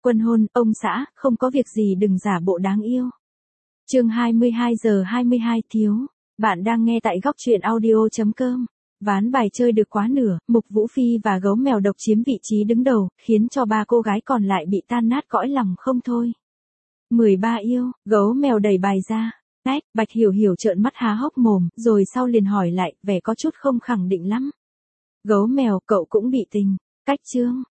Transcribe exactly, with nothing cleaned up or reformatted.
Quân hôn, ông xã, không có việc gì đừng giả bộ đáng yêu. Chương hai mươi hai giờ hai mươi hai thiếu. Bạn đang nghe tại góc truyện audio chấm com. Ván bài chơi được quá nửa, Mục Vũ Phi và gấu mèo độc chiếm vị trí đứng đầu, khiến cho ba cô gái còn lại bị tan nát cõi lòng không thôi. mười ba yêu, gấu mèo đẩy bài ra. Ách, Bạch Hiểu Hiểu trợn mắt há hốc mồm, rồi sau liền hỏi lại, vẻ có chút không khẳng định lắm. Gấu mèo, cậu cũng bị tình. Cách chương.